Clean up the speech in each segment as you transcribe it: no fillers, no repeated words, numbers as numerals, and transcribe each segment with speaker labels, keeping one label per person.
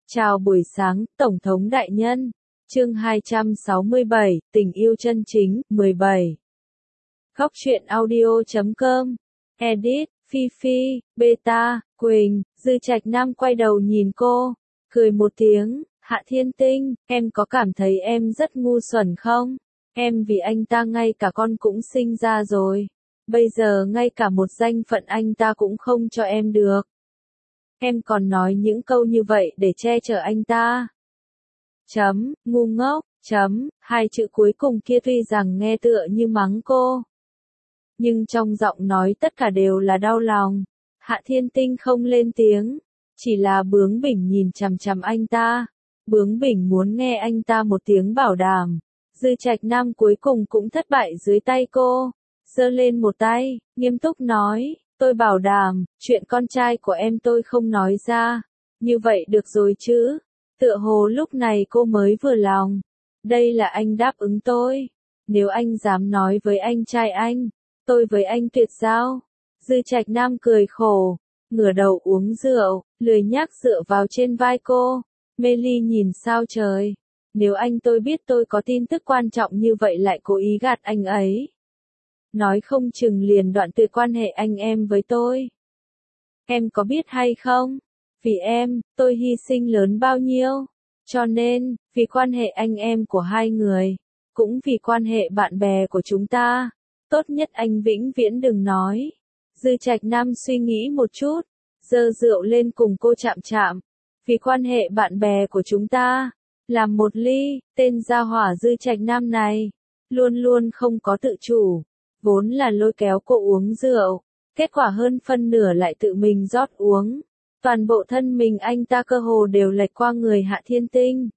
Speaker 1: Chào buổi sáng, Tổng thống đại nhân. Chương 267, tình yêu chân chính, 17. Góc truyện audio.com. Edit, Phi Phi, Beta, Quỳnh, Dư Trạch Nam quay đầu nhìn cô, cười một tiếng, Hạ Thiên Tinh, em có cảm thấy em rất ngu xuẩn không? Em vì anh ta ngay cả con cũng sinh ra rồi. Bây giờ ngay cả một danh phận anh ta cũng không cho em được. Em còn nói những câu như vậy để che chở anh ta. Ngu ngốc, hai chữ cuối cùng kia tuy rằng nghe tựa như mắng cô. Nhưng trong giọng nói tất cả đều là đau lòng. Hạ Thiên Tinh không lên tiếng, chỉ là bướng bỉnh nhìn chằm chằm anh ta. Bướng bỉnh muốn nghe anh ta một tiếng bảo đảm. Dư Trạch Nam cuối cùng cũng thất bại dưới tay cô. Giơ lên một tay, nghiêm túc nói. Tôi bảo đảm, chuyện con trai của em tôi không nói ra. Như vậy được rồi chứ. Tựa hồ lúc này cô mới vừa lòng. Đây là anh đáp ứng tôi. Nếu anh dám nói với anh trai anh, tôi với anh tuyệt giao. Dư Trạch Nam cười khổ, ngửa đầu uống rượu, lười nhác dựa vào trên vai cô. Mê ly nhìn sao trời. Nếu anh tôi biết tôi có tin tức quan trọng như vậy lại cố ý gạt anh ấy. Nói không chừng liền đoạn tuyệt quan hệ anh em với tôi. Em có biết hay không? Vì em, tôi hy sinh lớn bao nhiêu? Cho nên, vì quan hệ anh em của hai người, cũng vì quan hệ bạn bè của chúng ta, tốt nhất anh vĩnh viễn đừng nói. Dư Trạch Nam suy nghĩ một chút, giơ rượu lên cùng cô chạm chạm. Vì quan hệ bạn bè của chúng ta, làm một ly, tên gia hỏa Dư Trạch Nam này, luôn luôn không có tự chủ. Vốn là lôi kéo cô uống rượu, kết quả hơn phân nửa lại tự mình rót uống. Toàn bộ thân mình anh ta cơ hồ đều lệch qua người Hạ Thiên Tinh.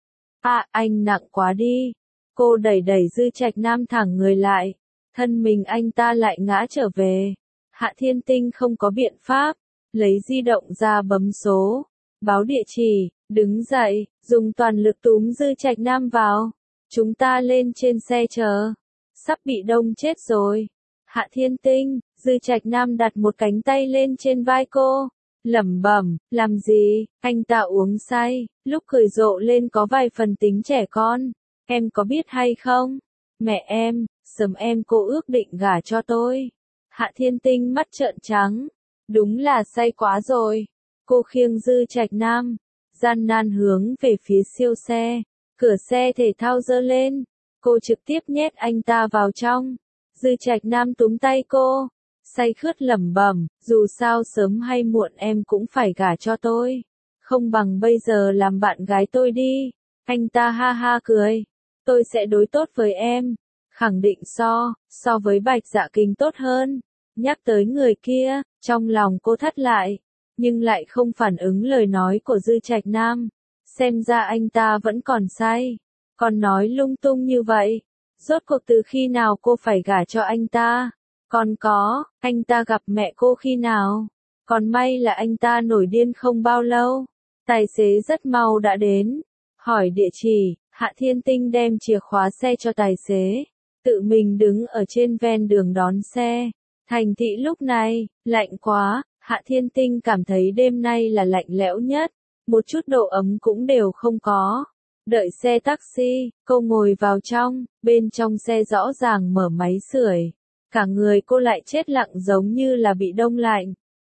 Speaker 1: Anh nặng quá đi. Cô đẩy đẩy Dư Trạch Nam thẳng người lại. Thân mình anh ta lại ngã trở về. Hạ Thiên Tinh không có biện pháp. Lấy di động ra bấm số. Báo địa chỉ, đứng dậy, dùng toàn lực túm Dư Trạch Nam vào. Chúng ta lên trên xe chờ. Sắp bị đông chết rồi. Hạ Thiên Tinh, Dư Trạch Nam đặt một cánh tay lên trên vai cô. Lẩm bẩm, làm gì? Anh ta uống say, lúc cười rộ lên có vài phần tính trẻ con. Em có biết hay không? Mẹ em, sớm em cô ước định gả cho tôi. Hạ Thiên Tinh mắt trợn trắng. Đúng là say quá rồi. Cô khiêng Dư Trạch Nam, gian nan hướng về phía siêu xe. Cửa xe thể thao giơ lên. Cô trực tiếp nhét anh ta vào trong. Dư Trạch Nam túm tay cô. Say khướt lẩm bẩm, dù sao sớm hay muộn em cũng phải gả cho tôi. Không bằng bây giờ làm bạn gái tôi đi. Anh ta ha ha cười. Tôi sẽ đối tốt với em. Khẳng định so với Bạch Dạ Kình tốt hơn. Nhắc tới người kia, trong lòng cô thắt lại. Nhưng lại không phản ứng lời nói của Dư Trạch Nam. Xem ra anh ta vẫn còn say. Còn nói lung tung như vậy. Rốt cuộc từ khi nào cô phải gả cho anh ta? Còn có, anh ta gặp mẹ cô khi nào? Còn may là anh ta nổi điên không bao lâu. Tài xế rất mau đã đến. Hỏi địa chỉ, Hạ Thiên Tinh đem chìa khóa xe cho tài xế. Tự mình đứng ở trên ven đường đón xe. Thành thị lúc này, lạnh quá, Hạ Thiên Tinh cảm thấy đêm nay là lạnh lẽo nhất. Một chút độ ấm cũng đều không có. Đợi xe taxi, cô ngồi vào trong, bên trong xe rõ ràng mở máy sưởi. Cả người cô lại chết lặng giống như là bị đông lạnh.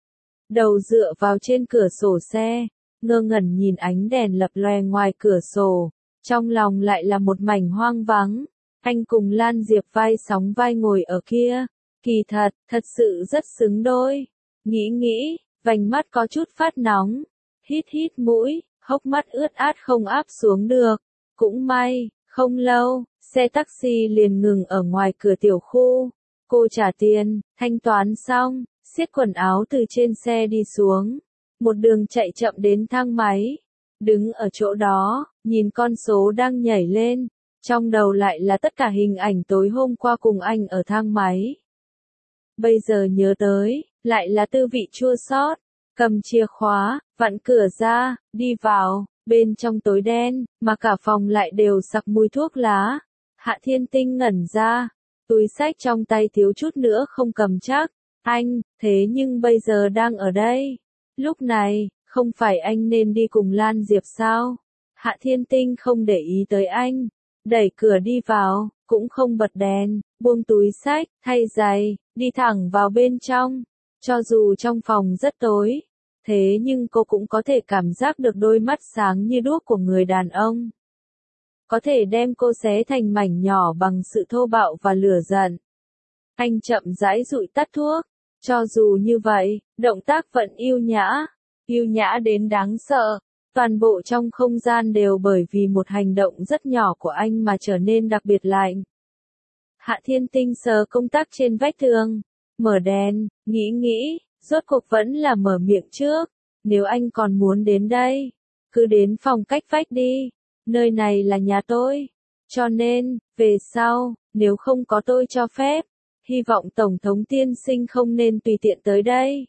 Speaker 1: Đầu dựa vào trên cửa sổ xe, ngơ ngẩn nhìn ánh đèn lập lòe ngoài cửa sổ. Trong lòng lại là một mảnh hoang vắng. Anh cùng Lan Diệp vai sóng vai ngồi ở kia. Kỳ thật sự rất xứng đôi. Nghĩ, vành mắt có chút phát nóng. Hít mũi. Hốc mắt ướt át không áp xuống được. Cũng may, không lâu, xe taxi liền ngừng ở ngoài cửa tiểu khu. Cô trả tiền, thanh toán xong, siết quần áo từ trên xe đi xuống. Một đường chạy chậm đến thang máy. Đứng ở chỗ đó, nhìn con số đang nhảy lên. Trong đầu lại là tất cả hình ảnh tối hôm qua cùng anh ở thang máy. Bây giờ nhớ tới, lại là tư vị chua xót. Cầm chìa khóa, vặn cửa ra, đi vào, bên trong tối đen, mà cả phòng lại đều sặc mùi thuốc lá. Hạ Thiên Tinh ngẩn ra, túi xách trong tay thiếu chút nữa không cầm chắc. Anh, thế nhưng bây giờ đang ở đây. Lúc này, Không phải anh nên đi cùng Lan Diệp sao? Hạ Thiên Tinh không để ý tới anh, đẩy cửa đi vào, cũng không bật đèn, buông túi xách, thay giày, đi thẳng vào bên trong. Cho dù trong phòng rất tối, thế nhưng cô cũng có thể cảm giác được đôi mắt sáng như đuốc của người đàn ông. Có thể đem cô xé thành mảnh nhỏ bằng sự thô bạo và lửa giận. Anh chậm rãi dụi tắt thuốc. Cho dù như vậy, động tác vẫn yêu nhã đến đáng sợ. Toàn bộ trong không gian đều bởi vì một hành động rất nhỏ của anh mà trở nên đặc biệt lạnh. Hạ Thiên Tinh sờ công tắc trên vách tường, mở đèn, nghĩ, rốt cuộc vẫn là mở miệng trước. Nếu anh còn muốn đến đây, cứ đến phòng cách vách đi. Nơi này là nhà tôi. Cho nên, về sau, nếu không có tôi cho phép, hy vọng Tổng thống tiên sinh không nên tùy tiện tới đây.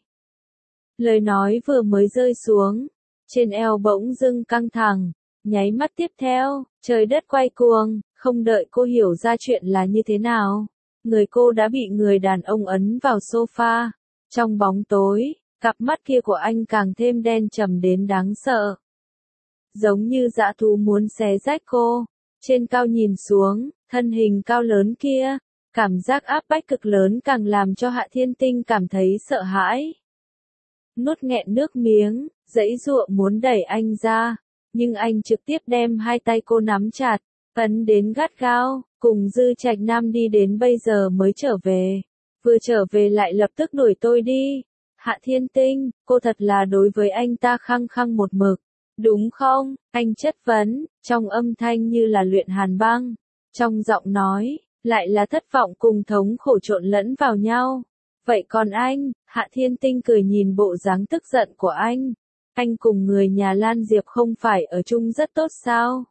Speaker 1: Lời nói vừa mới rơi xuống, trên eo bỗng dưng căng thẳng, nháy mắt tiếp theo, trời đất quay cuồng, không đợi cô hiểu ra chuyện là như thế nào. Người cô đã bị người đàn ông ấn vào sofa. Trong bóng tối, cặp mắt kia của anh càng thêm đen trầm đến đáng sợ. Giống như dã thú muốn xé rách cô. Trên cao nhìn xuống, thân hình cao lớn kia, cảm giác áp bách cực lớn càng làm cho Hạ Thiên Tinh cảm thấy sợ hãi. Nuốt nghẹn nước miếng, giãy giụa muốn đẩy anh ra, nhưng anh trực tiếp đem hai tay cô nắm chặt, ấn đến gắt gao, cùng Dư Trạch Nam đi đến bây giờ mới trở về. Vừa trở về lại lập tức đuổi tôi đi. Hạ Thiên Tinh, cô thật là đối với anh ta khăng khăng một mực. Đúng không? Anh chất vấn, trong âm thanh như là luyện hàn băng. Trong giọng nói, lại là thất vọng cùng thống khổ trộn lẫn vào nhau. Vậy còn anh? Hạ Thiên Tinh cười nhìn bộ dáng tức giận của anh. Anh cùng người nhà Lan Diệp không phải ở chung rất tốt sao?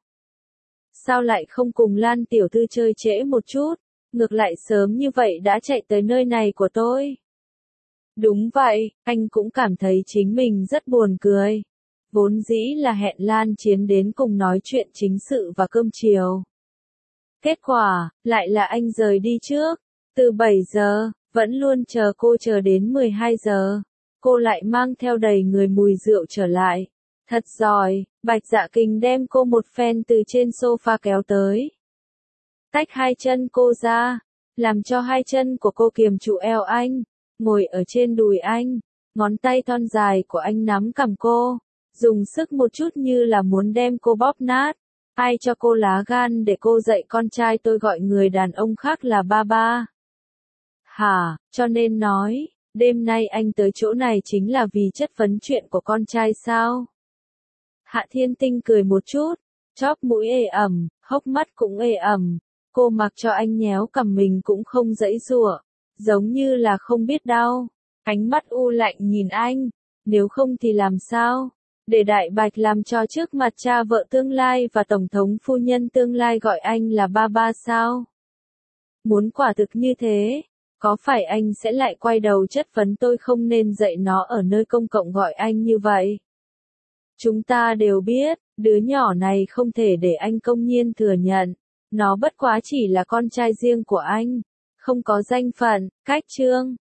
Speaker 1: Sao lại không cùng Lan tiểu thư chơi trễ một chút? Ngược lại sớm như vậy đã chạy tới nơi này của tôi. Đúng vậy, anh cũng cảm thấy chính mình rất buồn cười. Vốn dĩ là hẹn Lan Chiến đến cùng nói chuyện chính sự và cơm chiều. Kết quả, lại là anh rời đi trước. Từ 7 giờ, vẫn luôn chờ cô chờ đến 12 giờ. Cô lại mang theo đầy người mùi rượu trở lại. Thật giỏi, Bạch Dạ Kình đem cô một phen từ trên sofa kéo tới. Tách hai chân cô ra, làm cho hai chân của cô kiềm trụ eo anh, ngồi ở trên đùi anh, ngón tay thon dài của anh nắm cằm cô, dùng sức một chút như là muốn đem cô bóp nát. Ai cho cô lá gan để cô dạy con trai tôi gọi người đàn ông khác là ba ba? Hả, cho nên nói, đêm nay anh tới chỗ này chính là vì chất vấn chuyện của con trai sao? Hạ Thiên Tinh cười một chút, chóp mũi ê ẩm, hốc mắt cũng ê ẩm. Cô mặc cho anh nhéo cằm mình cũng không giãy giụa, giống như là không biết đau. Ánh mắt u lạnh nhìn anh, nếu không thì làm sao? Để Đại Bạch làm cho trước mặt cha vợ tương lai và Tổng thống phu nhân tương lai gọi anh là ba ba sao? Muốn quả thực như thế, có phải anh sẽ lại quay đầu chất vấn tôi không nên dạy nó ở nơi công cộng gọi anh như vậy? Chúng ta đều biết, đứa nhỏ này không thể để anh công nhiên thừa nhận. Nó bất quá chỉ là con trai riêng của anh, không có danh phận, cách trương,